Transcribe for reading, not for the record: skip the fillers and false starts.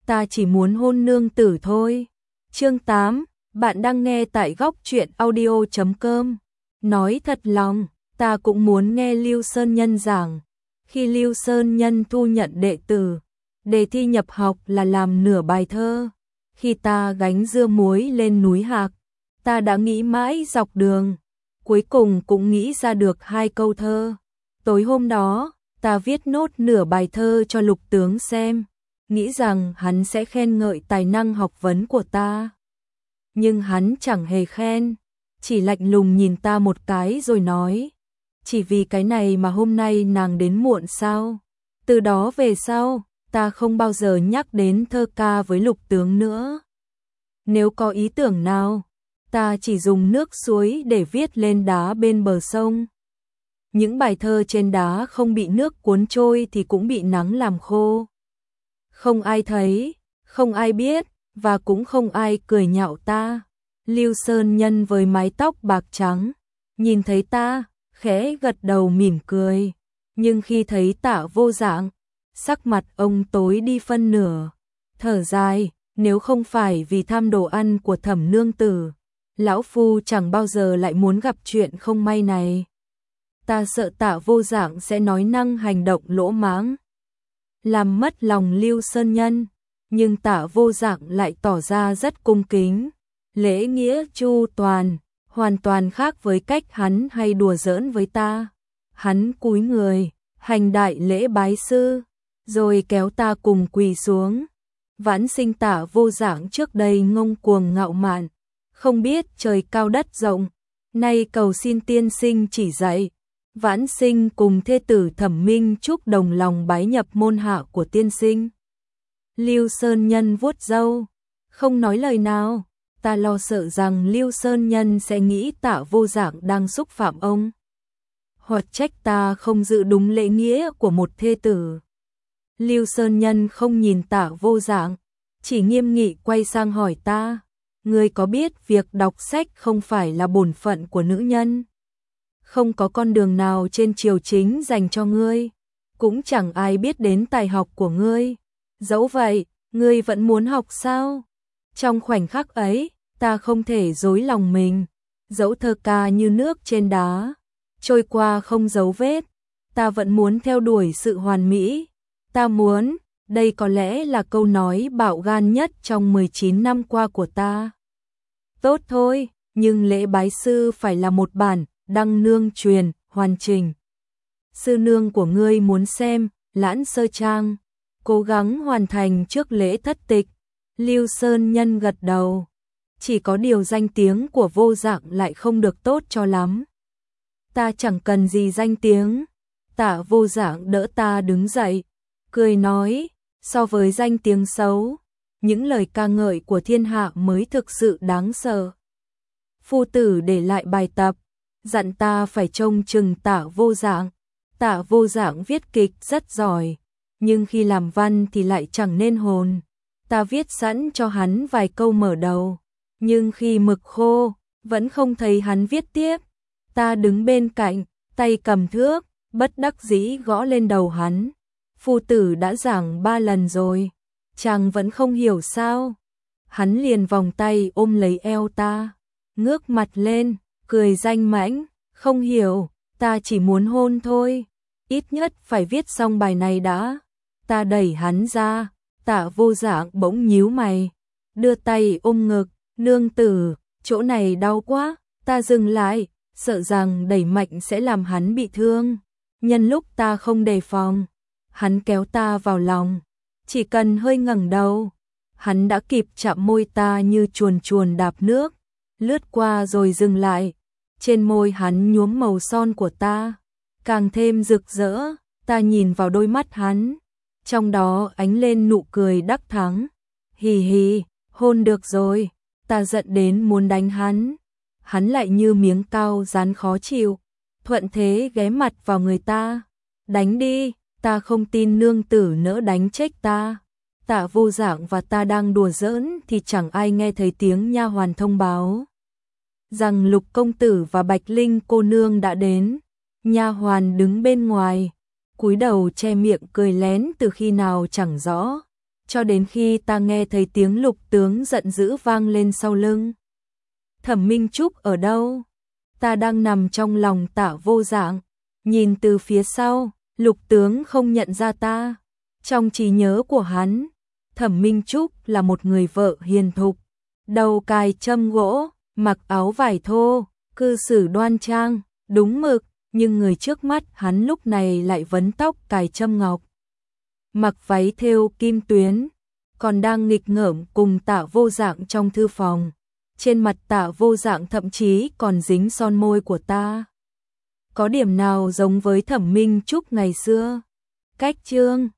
ta chỉ muốn hôn nương tử thôi. Chương 8, bạn đang nghe tại góc truyện audio.com. Nói thật lòng, ta cũng muốn nghe Lưu Sơn Nhân giảng. Khi Lưu Sơn Nhân thu nhận đệ tử, đề thi nhập học là làm nửa bài thơ. Khi ta gánh dưa muối lên núi Hạc, ta đã nghĩ mãi dọc đường, cuối cùng cũng nghĩ ra được 2 câu thơ. Tối hôm đó, ta viết nốt nửa bài thơ cho Lục tướng xem, nghĩ rằng hắn sẽ khen ngợi tài năng học vấn của ta. Nhưng hắn chẳng hề khen, chỉ lạnh lùng nhìn ta một cái rồi nói, chỉ vì cái này mà hôm nay nàng đến muộn sao? Từ đó về sau, ta không bao giờ nhắc đến thơ ca với Lục tướng nữa. Nếu có ý tưởng nào, ta chỉ dùng nước suối để viết lên đá bên bờ sông. Những bài thơ trên đá không bị nước cuốn trôi thì cũng bị nắng làm khô. Không ai thấy, không ai biết, và cũng không ai cười nhạo ta. Lưu Sơn Nhân với mái tóc bạc trắng, nhìn thấy ta, khẽ gật đầu mỉm cười. Nhưng khi thấy Tạ Vô Dạng, sắc mặt ông tối đi phân nửa, thở dài, nếu không phải vì tham đồ ăn của Thẩm nương tử, lão phu chẳng bao giờ lại muốn gặp chuyện không may này. Ta sợ Tạ Vô Dạng sẽ nói năng hành động lỗ mãng, làm mất lòng Lưu Sơn Nhân, nhưng Tạ Vô Dạng lại tỏ ra rất cung kính, lễ nghĩa chu toàn, hoàn toàn khác với cách hắn hay đùa giỡn với ta. Hắn cúi người, hành đại lễ bái sư, rồi kéo ta cùng quỳ xuống. Vãn sinh Tạ Vô Dạng trước đây ngông cuồng ngạo mạn, không biết trời cao đất rộng, nay cầu xin tiên sinh chỉ dạy. Vãn sinh cùng thê tử Thẩm Minh Trúc đồng lòng bái nhập môn hạ của tiên sinh. Lưu Sơn Nhân vuốt râu, không nói lời nào. Ta lo sợ rằng Lưu Sơn Nhân sẽ nghĩ Tạ Vô Dạng đang xúc phạm ông, hoặc trách ta không giữ đúng lễ nghĩa của một thê tử. Lưu Sơn Nhân không nhìn Tạ Vô Dạng, chỉ nghiêm nghị quay sang hỏi ta, ngươi có biết việc đọc sách không phải là bổn phận của nữ nhân? Không có con đường nào trên triều chính dành cho ngươi, cũng chẳng ai biết đến tài học của ngươi. Dẫu vậy, ngươi vẫn muốn học sao? Trong khoảnh khắc ấy, ta không thể dối lòng mình. Dẫu thơ ca như nước trên đá, trôi qua không dấu vết, ta vẫn muốn theo đuổi sự hoàn mỹ. Ta muốn, đây có lẽ là câu nói bạo gan nhất trong 19 năm qua của ta. Tốt thôi, nhưng lễ bái sư phải là một bản đăng nương truyền, hoàn chỉnh. Sư nương của ngươi muốn xem, Lãn Sơ Trang, cố gắng hoàn thành trước lễ thất tịch. Lưu Sơn Nhân gật đầu, chỉ có điều danh tiếng của Vô Dạng lại không được tốt cho lắm. Ta chẳng cần gì danh tiếng. Tạ Vô Dạng đỡ ta đứng dậy, cười nói, so với danh tiếng xấu, những lời ca ngợi của thiên hạ mới thực sự đáng sợ. Phu tử để lại bài tập, dặn ta phải trông chừng Tạ Vô Dạng. Tạ Vô Dạng viết kịch rất giỏi, nhưng khi làm văn thì lại chẳng nên hồn. Ta viết sẵn cho hắn vài câu mở đầu, nhưng khi mực khô, vẫn không thấy hắn viết tiếp. Ta đứng bên cạnh, tay cầm thước, bất đắc dĩ gõ lên đầu hắn. Phu tử đã giảng 3 lần rồi, chàng vẫn không hiểu sao? Hắn liền vòng tay ôm lấy eo ta, ngước mặt lên, cười danh mãnh, không hiểu, ta chỉ muốn hôn thôi, ít nhất phải viết xong bài này đã. Ta đẩy hắn ra, Tạ Vô Dạng bỗng nhíu mày, đưa tay ôm ngực, nương tử, chỗ này đau quá. Ta dừng lại, sợ rằng đẩy mạnh sẽ làm hắn bị thương. Nhân lúc ta không đề phòng, hắn kéo ta vào lòng, chỉ cần hơi ngẩng đầu, hắn đã kịp chạm môi ta như chuồn chuồn đạp nước, lướt qua rồi dừng lại. Trên môi hắn nhuốm màu son của ta, càng thêm rực rỡ. Ta nhìn vào đôi mắt hắn, trong đó ánh lên nụ cười đắc thắng. Hì hì, hôn được rồi. Ta giận đến muốn đánh hắn, hắn lại như miếng cao rán khó chịu, thuận thế ghé mặt vào người ta. Đánh đi, ta không tin nương tử nỡ đánh chết ta. Tạ Vô Dạng và ta đang đùa giỡn thì chẳng ai nghe thấy tiếng nha hoàn thông báo rằng Lục công tử và Bạch Linh cô nương đã đến. Nha hoàn đứng bên ngoài, cúi đầu che miệng cười lén từ khi nào chẳng rõ. cho đến khi ta nghe thấy tiếng Lục tướng giận dữ vang lên sau lưng. Thẩm Minh Trúc ở đâu? Ta đang nằm trong lòng Tạ Vô Dạng, nhìn từ phía sau, Lục tướng không nhận ra ta. Trong trí nhớ của hắn, Thẩm Minh Trúc là một người vợ hiền thục, đầu cài châm gỗ, mặc áo vải thô, cư xử đoan trang, đúng mực, nhưng người trước mắt hắn lúc này lại vấn tóc cài châm ngọc, mặc váy thêu kim tuyến, còn đang nghịch ngợm cùng Tạ Vô Dạng trong thư phòng. Trên mặt Tạ Vô Dạng thậm chí còn dính son môi của ta. Có điểm nào giống với Thẩm Minh Trúc ngày xưa? Cách chương